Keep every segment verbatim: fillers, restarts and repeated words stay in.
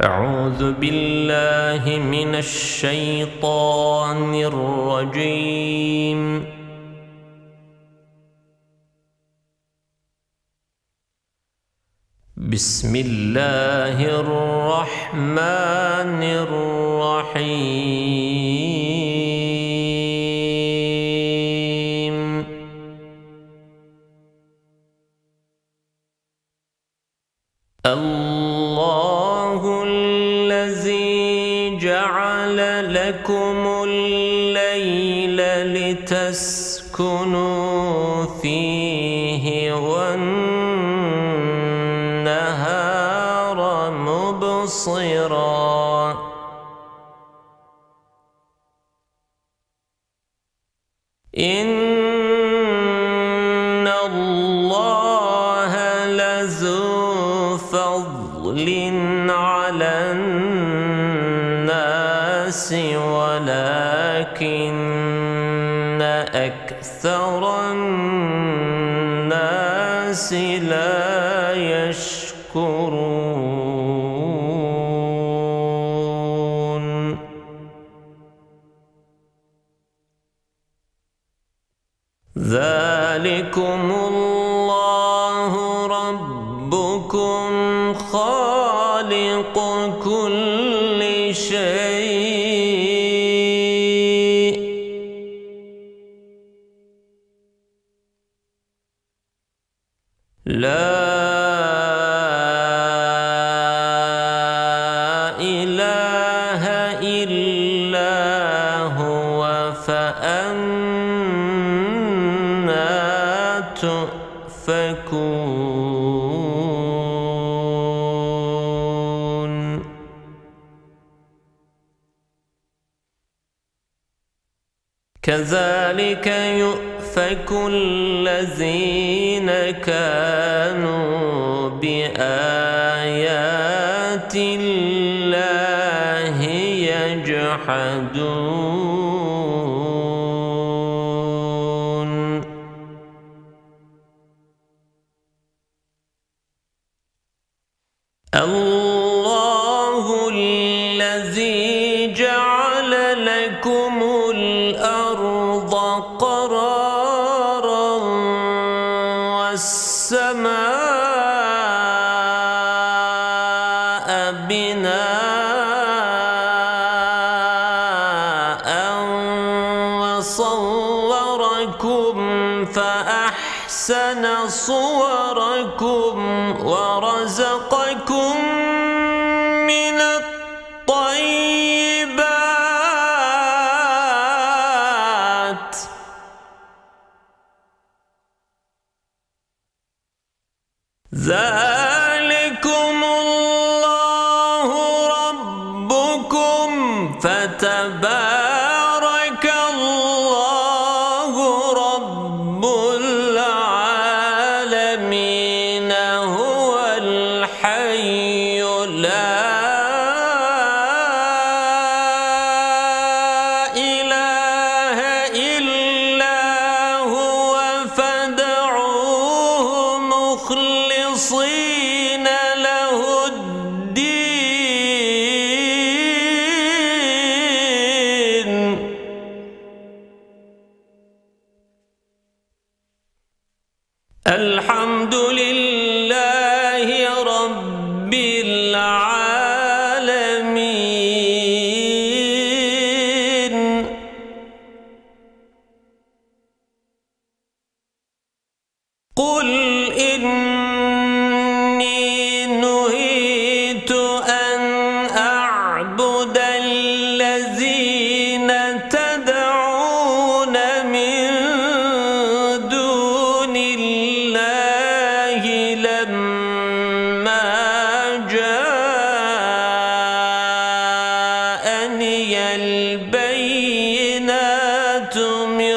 أعوذ بالله من الشيطان الرجيم. بسم الله الرحمن الرحيم. الله الذي جعل لكم الليل لتسكنوا فيه والنهار مبصرا إن الله لذو فضل على الناس ولكن أكثر الناس لا يشكرون. ذلكم الله ربكم خالق كل شيء لا إله إلا هو فأنا تؤفكون. كذلك يؤفك الذين كانوا بآيات الله يجحدون. الله الذي جعل لكم الأرض قرارا والسماء بناء وصوركم فأحسن صوركم ورزقكم من الطيبات ذلكم الله ربكم فتبارك الله رب العالمين هو الحي لا إله إلا هو فادعوه مخلصين له الدين. الحمد لله رب العالمين. قل إني نهيت أن أعبد الذين تدعون من دون الله لما جاءني البينات من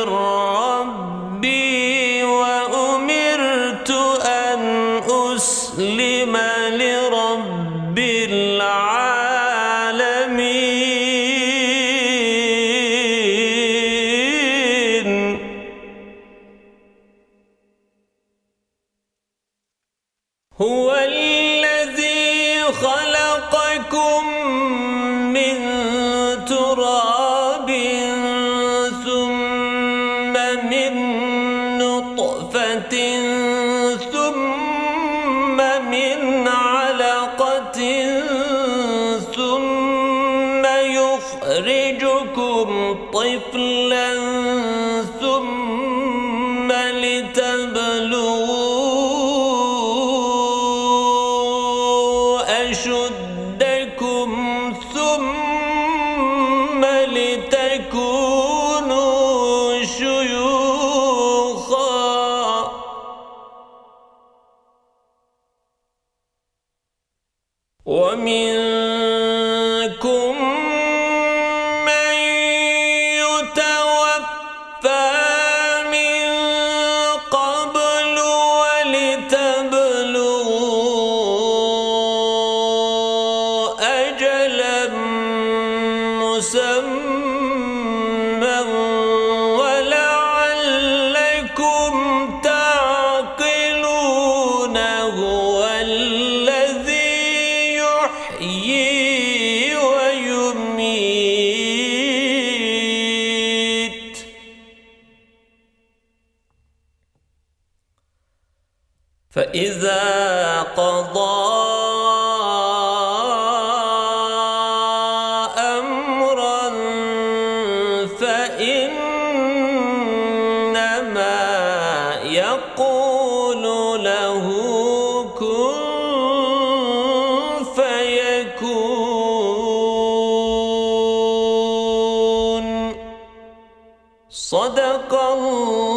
ربي وأمرت أن أسلم لرب العالمين. هو الذي خلقكم من تراب ثم من نطفة ثم من علقة ثم يخرجكم طفلا ثم لتبلغوا أشدكم ثم لتكونوا شيوخا ومنكم من يتوفى من قبل ولتبلغوا أجلا مسمى ولعلكم تعقلون هو الذي يحيي ويميت فإذا قضى أمرا فإنما يقول له كن فيكون. صدق الله.